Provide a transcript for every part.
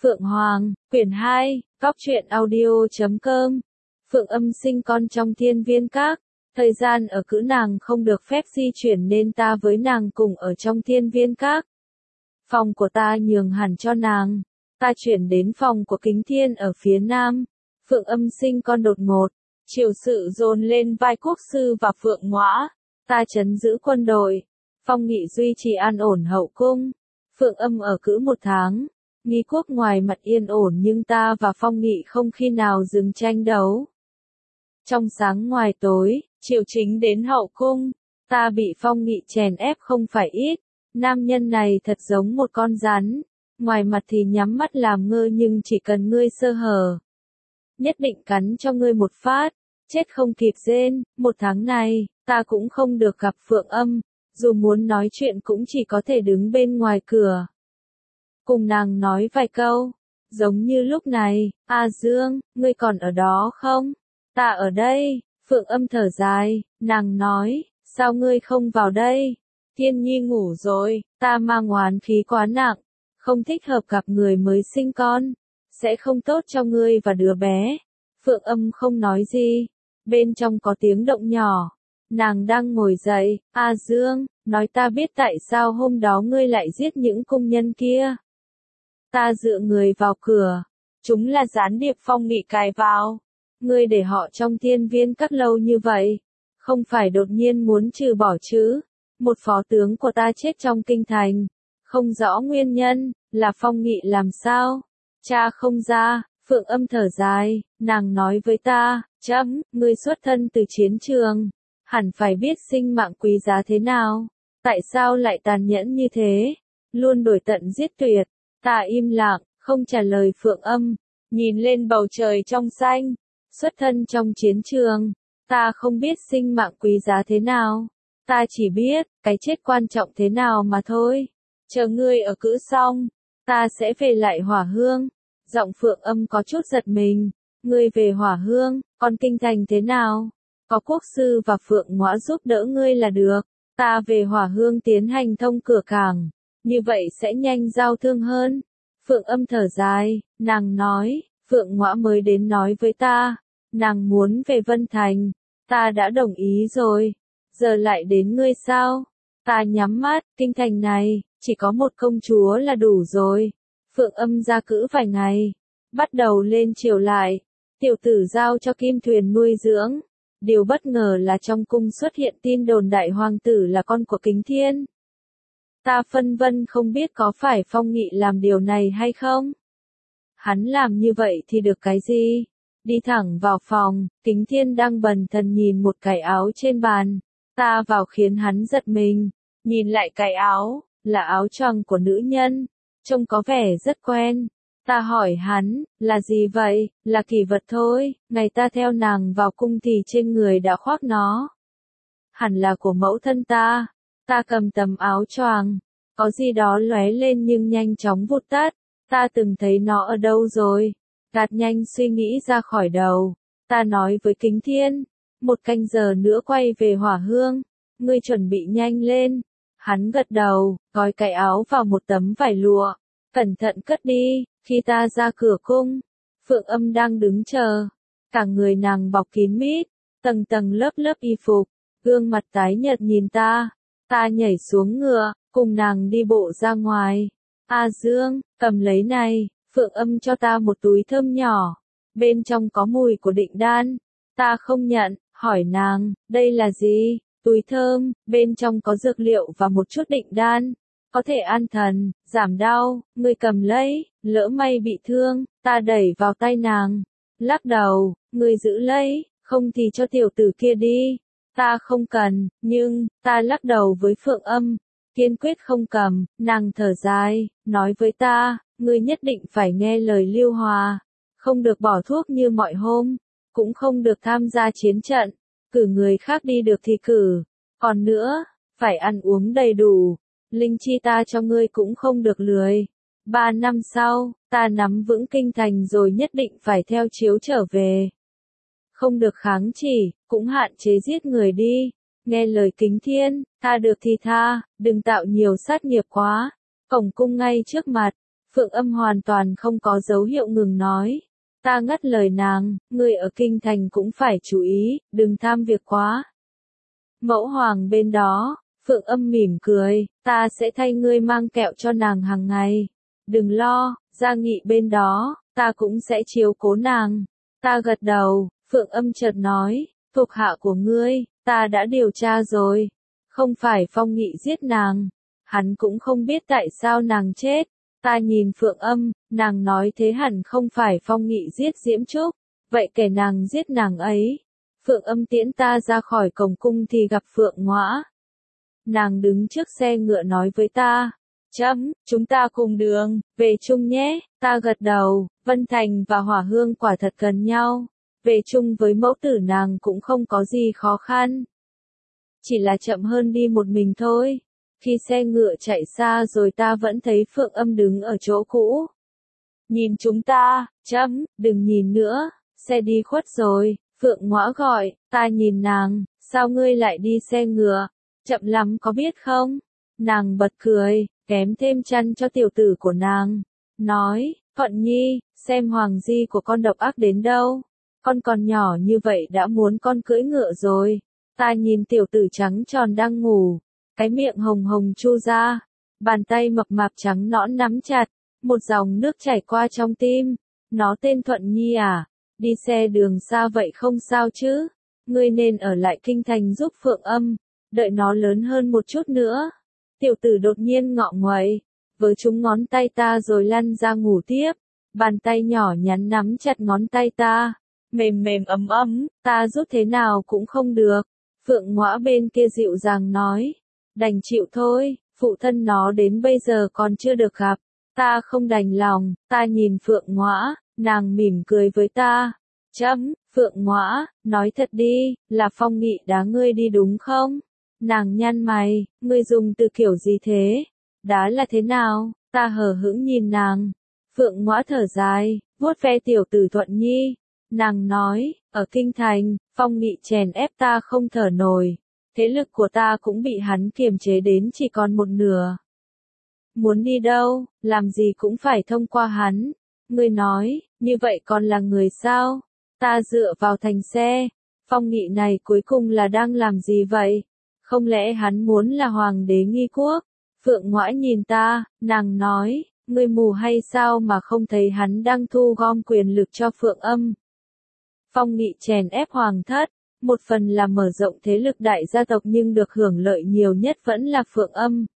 Phượng Hoàng, quyển 2, Cóc truyện audio.com. Phượng Âm sinh con trong Thiên Viên Các. Thời gian ở cữ nàng không được phép di chuyển nên ta với nàng cùng ở trong Thiên Viên Các. Phòng của ta nhường hẳn cho nàng. Ta chuyển đến phòng của Kính Thiên ở phía nam. Phượng Âm sinh con đột ngột. Triều sự dồn lên vai quốc sư và Phượng Ngõa. Ta trấn giữ quân đội. Phong Nghị duy trì an ổn hậu cung. Phượng Âm ở cữ 1 tháng. Nghi quốc ngoài mặt yên ổn nhưng ta và Phong Nghị không khi nào dừng tranh đấu. Trong sáng ngoài tối, Triều Chính đến hậu cung. Ta bị Phong Nghị chèn ép không phải ít. Nam nhân này thật giống một con rắn. Ngoài mặt thì nhắm mắt làm ngơ nhưng chỉ cần ngươi sơ hở. Nhất định cắn cho ngươi một phát. Chết không kịp rên. 1 tháng này, ta cũng không được gặp Phượng Âm. Dù muốn nói chuyện cũng chỉ có thể đứng bên ngoài cửa. Cùng nàng nói vài câu. Giống như lúc này, A Dương, ngươi còn ở đó không? Ta ở đây. Phượng Âm thở dài, nàng nói, sao ngươi không vào đây? Thiên Nhi ngủ rồi, ta mang oán khí quá nặng. Không thích hợp gặp người mới sinh con. Sẽ không tốt cho ngươi và đứa bé. Phượng Âm không nói gì. Bên trong có tiếng động nhỏ. Nàng đang ngồi dậy, A Dương, nói ta biết tại sao hôm đó ngươi lại giết những cung nhân kia. Ta dựa người vào cửa. Chúng là gián điệp Phong Nghị cài vào. Ngươi để họ trong Thiên Viên Các lâu như vậy. Không phải đột nhiên muốn trừ bỏ chứ. Một phó tướng của ta chết trong kinh thành. Không rõ nguyên nhân, là Phong Nghị làm sao? Cha không ra. Phượng Âm thở dài, nàng nói với ta, chấm, ngươi xuất thân từ chiến trường. Hẳn phải biết sinh mạng quý giá thế nào. Tại sao lại tàn nhẫn như thế? Luôn đuổi tận giết tuyệt. Ta im lặng, không trả lời Phượng Âm. Nhìn lên bầu trời trong xanh. Xuất thân trong chiến trường. Ta không biết sinh mạng quý giá thế nào. Ta chỉ biết, cái chết quan trọng thế nào mà thôi. Chờ ngươi ở cữ xong. Ta sẽ về lại Hỏa Hương. Giọng Phượng Âm có chút giật mình. Ngươi về Hỏa Hương, còn kinh thành thế nào? Có quốc sư và Phượng Ngõa giúp đỡ ngươi là được. Ta về Hỏa Hương tiến hành thông cửa cảng. Như vậy sẽ nhanh giao thương hơn. Phượng Âm thở dài, nàng nói, Phượng Ngõa mới đến nói với ta. Nàng muốn về Vân Thành. Ta đã đồng ý rồi. Giờ lại đến ngươi sao? Ta nhắm mắt, kinh thành này, chỉ có một công chúa là đủ rồi. Phượng Âm ra cữ vài ngày. Bắt đầu lên triều lại. Tiểu tử giao cho Kim Thuyền nuôi dưỡng. Điều bất ngờ là trong cung xuất hiện tin đồn đại hoàng tử là con của Kính Thiên. Ta phân vân không biết có phải Phong Nghị làm điều này hay không? Hắn làm như vậy thì được cái gì? Đi thẳng vào phòng, Kính Thiên đang bần thần nhìn một cái áo trên bàn. Ta vào khiến hắn giật mình. Nhìn lại cái áo, là áo choàng của nữ nhân. Trông có vẻ rất quen. Ta hỏi hắn, là gì vậy? Là kỷ vật thôi, ngày ta theo nàng vào cung thì trên người đã khoác nó. Hẳn là của mẫu thân ta. Ta cầm tấm áo choàng. Có gì đó lóe lên nhưng nhanh chóng vụt tắt. Ta từng thấy nó ở đâu rồi? Gạt nhanh suy nghĩ ra khỏi đầu. Ta nói với Kính Thiên. 1 canh giờ nữa quay về Hỏa Hương. Ngươi chuẩn bị nhanh lên. Hắn gật đầu, gói cái áo vào một tấm vải lụa. Cẩn thận cất đi. Khi ta ra cửa cung, Phượng Âm đang đứng chờ. Cả người nàng bọc kín mít, tầng tầng lớp lớp y phục, gương mặt tái nhợt nhìn ta. Ta nhảy xuống ngựa, cùng nàng đi bộ ra ngoài. A Dương, cầm lấy này. Phượng Âm cho ta một túi thơm nhỏ. Bên trong có mùi của định đan. Ta không nhận, hỏi nàng, đây là gì? Túi thơm, bên trong có dược liệu và một chút định đan. Có thể an thần, giảm đau, ngươi cầm lấy, lỡ may bị thương, ta đẩy vào tay nàng. Lắc đầu, ngươi giữ lấy, không thì cho tiểu tử kia đi. Ta không cần, nhưng, ta lắc đầu với Phượng Âm. Kiên quyết không cầm, nàng thở dài, nói với ta, ngươi nhất định phải nghe lời Lưu Hòa. Không được bỏ thuốc như mọi hôm, cũng không được tham gia chiến trận. Cử người khác đi được thì cử. Còn nữa, phải ăn uống đầy đủ. Linh chi ta cho ngươi cũng không được lười. 3 năm sau, ta nắm vững kinh thành rồi nhất định phải theo chiếu trở về. Không được kháng chỉ, cũng hạn chế giết người đi. Nghe lời Kính Thiên, tha được thì tha, đừng tạo nhiều sát nghiệp quá. Cổng cung ngay trước mặt. Phượng Âm hoàn toàn không có dấu hiệu ngừng nói. Ta ngắt lời nàng, ngươi ở kinh thành cũng phải chú ý, đừng tham việc quá. Mẫu hoàng bên đó, Phượng Âm mỉm cười, ta sẽ thay ngươi mang kẹo cho nàng hàng ngày. Đừng lo, Gia Nghị bên đó, ta cũng sẽ chiếu cố nàng. Ta gật đầu, Phượng Âm chợt nói, thuộc hạ của ngươi, ta đã điều tra rồi. Không phải Phong Nghị giết nàng. Hắn cũng không biết tại sao nàng chết. Ta nhìn Phượng Âm, nàng nói thế hẳn không phải Phong Nghị giết Diễm Trúc. Vậy kẻ nàng giết nàng ấy. Phượng Âm tiễn ta ra khỏi cổng cung thì gặp Phượng Ngõa. Nàng đứng trước xe ngựa nói với ta. Chúng ta cùng đường, về chung nhé. Ta gật đầu, Vân Thành và Hỏa Hương quả thật gần nhau. Về chung với mẫu tử nàng cũng không có gì khó khăn. Chỉ là chậm hơn đi một mình thôi. Khi xe ngựa chạy xa rồi ta vẫn thấy Phượng Âm đứng ở chỗ cũ. Nhìn chúng ta, đừng nhìn nữa, xe đi khuất rồi. Phượng Ngõa gọi, ta nhìn nàng, sao ngươi lại đi xe ngựa? Chậm lắm có biết không? Nàng bật cười, kém thêm chăn cho tiểu tử của nàng. Nói, Thuận Nhi, xem hoàng di của con độc ác đến đâu. Con còn nhỏ như vậy đã muốn con cưỡi ngựa rồi. Ta nhìn tiểu tử trắng tròn đang ngủ. Cái miệng hồng hồng chu ra. Bàn tay mập mạp trắng nõn nắm chặt. Một dòng nước chảy qua trong tim. Nó tên Thuận Nhi à? Đi xe đường xa vậy không sao chứ? Ngươi nên ở lại kinh thành giúp Phượng Âm. Đợi nó lớn hơn một chút nữa. Tiểu tử đột nhiên ngọ nguậy. Với chúng ngón tay ta rồi lăn ra ngủ tiếp. Bàn tay nhỏ nhắn nắm chặt ngón tay ta. Mềm mềm ấm ấm, ta rút thế nào cũng không được. Phượng Ngõa bên kia dịu dàng nói. Đành chịu thôi, phụ thân nó đến bây giờ còn chưa được gặp. Ta không đành lòng, ta nhìn Phượng Ngõa, nàng mỉm cười với ta. Phượng Ngõa, nói thật đi, là Phong Nghị đá ngươi đi đúng không? Nàng nhăn mày, ngươi dùng từ kiểu gì thế? Đá là thế nào? Ta hờ hững nhìn nàng. Phượng Ngõa thở dài, vuốt ve tiểu tử Thuận Nhi. Nàng nói, ở kinh thành, Phong Nghị chèn ép ta không thở nổi. Thế lực của ta cũng bị hắn kiềm chế đến chỉ còn một nửa. Muốn đi đâu, làm gì cũng phải thông qua hắn. Ngươi nói, như vậy còn là người sao? Ta dựa vào thành xe. Phong Nghị này cuối cùng là đang làm gì vậy? Không lẽ hắn muốn là hoàng đế nghi quốc? Phượng Ngõa nhìn ta, nàng nói, ngươi mù hay sao mà không thấy hắn đang thu gom quyền lực cho Phượng Âm? Phong Nghị chèn ép hoàng thất, một phần là mở rộng thế lực đại gia tộc nhưng được hưởng lợi nhiều nhất vẫn là Phượng Âm.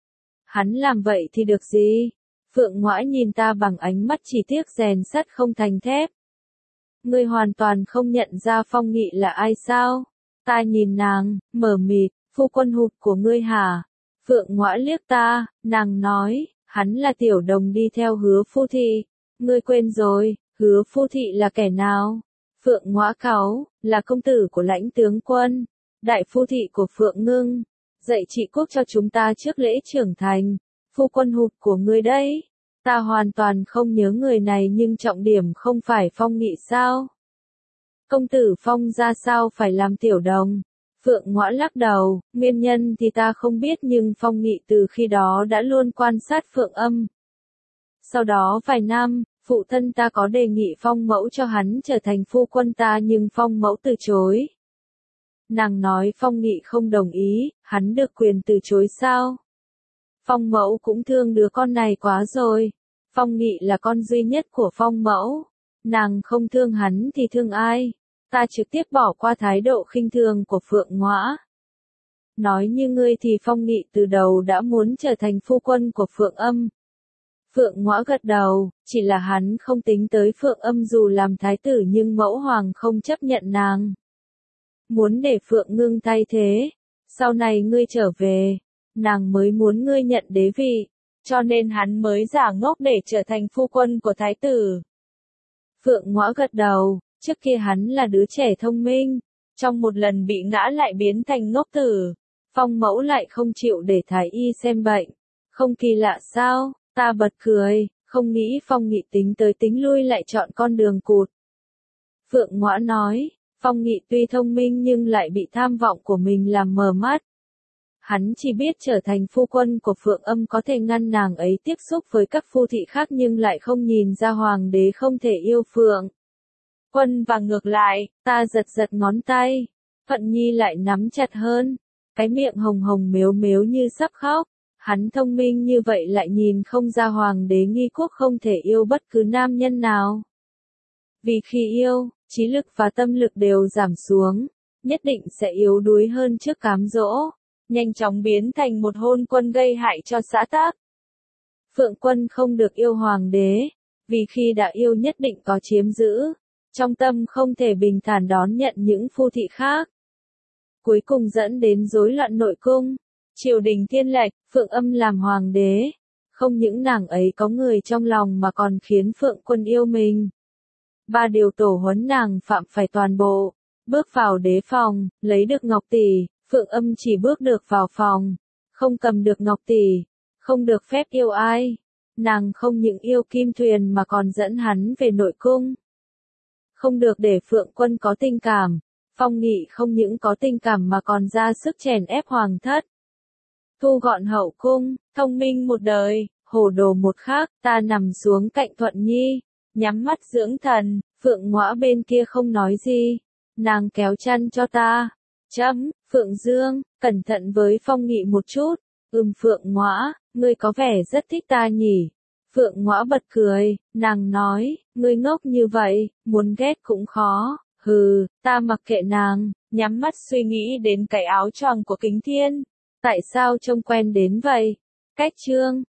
Hắn làm vậy thì được gì? Phượng Ngõa nhìn ta bằng ánh mắt chỉ tiếc rèn sắt không thành thép. Ngươi hoàn toàn không nhận ra Phong Nghị là ai sao? Ta nhìn nàng, mờ mịt, phu quân hụt của ngươi hả? Phượng Ngõa liếc ta, nàng nói, hắn là tiểu đồng đi theo Hứa Phu Thị. Ngươi quên rồi, Hứa Phu Thị là kẻ nào? Phượng Ngõa cáu, là công tử của Lãnh tướng quân, đại phu thị của Phượng Ngưng, dạy trị quốc cho chúng ta trước lễ trưởng thành, phu quân hụt của ngươi đấy. Ta hoàn toàn không nhớ người này nhưng trọng điểm không phải Phong Nghị sao? Công tử Phong ra sao phải làm tiểu đồng? Phượng Ngõa lắc đầu, nguyên nhân thì ta không biết nhưng Phong Nghị từ khi đó đã luôn quan sát Phượng Âm. Sau đó vài năm, phụ thân ta có đề nghị Phong mẫu cho hắn trở thành phu quân ta nhưng Phong mẫu từ chối. Nàng nói Phong Nghị không đồng ý, hắn được quyền từ chối sao? Phong mẫu cũng thương đứa con này quá rồi. Phong Nghị là con duy nhất của Phong mẫu. Nàng không thương hắn thì thương ai? Ta trực tiếp bỏ qua thái độ khinh thường của Phượng Ngõa. Nói như ngươi thì Phong Nghị từ đầu đã muốn trở thành phu quân của Phượng Âm. Phượng Ngõa gật đầu, chỉ là hắn không tính tới Phượng Âm dù làm thái tử nhưng mẫu hoàng không chấp nhận nàng. Muốn để Phượng Ngưng thay thế, sau này ngươi trở về, nàng mới muốn ngươi nhận đế vị, cho nên hắn mới giả ngốc để trở thành phu quân của thái tử. Phượng Ngõa gật đầu, trước kia hắn là đứa trẻ thông minh, trong một lần bị ngã lại biến thành ngốc tử. Phong mẫu lại không chịu để thái y xem bệnh, không kỳ lạ sao? Ta bật cười, không nghĩ Phong Nghị tính tới tính lui lại chọn con đường cụt. Phượng Ngõa nói, Phong Nghị tuy thông minh nhưng lại bị tham vọng của mình làm mờ mắt. Hắn chỉ biết trở thành phu quân của Phượng Âm có thể ngăn nàng ấy tiếp xúc với các phu thị khác nhưng lại không nhìn ra hoàng đế không thể yêu Phượng Quân và ngược lại, ta giật giật ngón tay. Thuận Nhi lại nắm chặt hơn, cái miệng hồng hồng mếu mếu như sắp khóc. Hắn thông minh như vậy lại nhìn không ra hoàng đế nghi quốc không thể yêu bất cứ nam nhân nào. Vì khi yêu, trí lực và tâm lực đều giảm xuống, nhất định sẽ yếu đuối hơn trước cám dỗ, nhanh chóng biến thành một hôn quân gây hại cho xã tắc. Phượng Quân không được yêu hoàng đế, vì khi đã yêu nhất định có chiếm giữ, trong tâm không thể bình thản đón nhận những phu thị khác. Cuối cùng dẫn đến rối loạn nội cung, triều đình thiên lệch, Phượng Âm làm hoàng đế. Không những nàng ấy có người trong lòng mà còn khiến Phượng Quân yêu mình. 3 điều tổ huấn nàng phạm phải toàn bộ. Bước vào đế phòng, lấy được ngọc tỷ, Phượng Âm chỉ bước được vào phòng. Không cầm được ngọc tỷ, không được phép yêu ai. Nàng không những yêu Kim Tuyền mà còn dẫn hắn về nội cung. Không được để Phượng Quân có tình cảm. Phong Nghị không những có tình cảm mà còn ra sức chèn ép hoàng thất. Thu gọn hậu cung, thông minh một đời, hồ đồ một khác, ta nằm xuống cạnh Thuận Nhi, nhắm mắt dưỡng thần, Phượng Ngõa bên kia không nói gì, nàng kéo chăn cho ta. Phượng Dương, cẩn thận với Phong Nghị một chút, Phượng Ngõa, ngươi có vẻ rất thích ta nhỉ. Phượng Ngõa bật cười, nàng nói, ngươi ngốc như vậy, muốn ghét cũng khó. Hừ, ta mặc kệ nàng, nhắm mắt suy nghĩ đến cái áo choàng của Kính Thiên. Tại sao trông quen đến vậy? Cách chương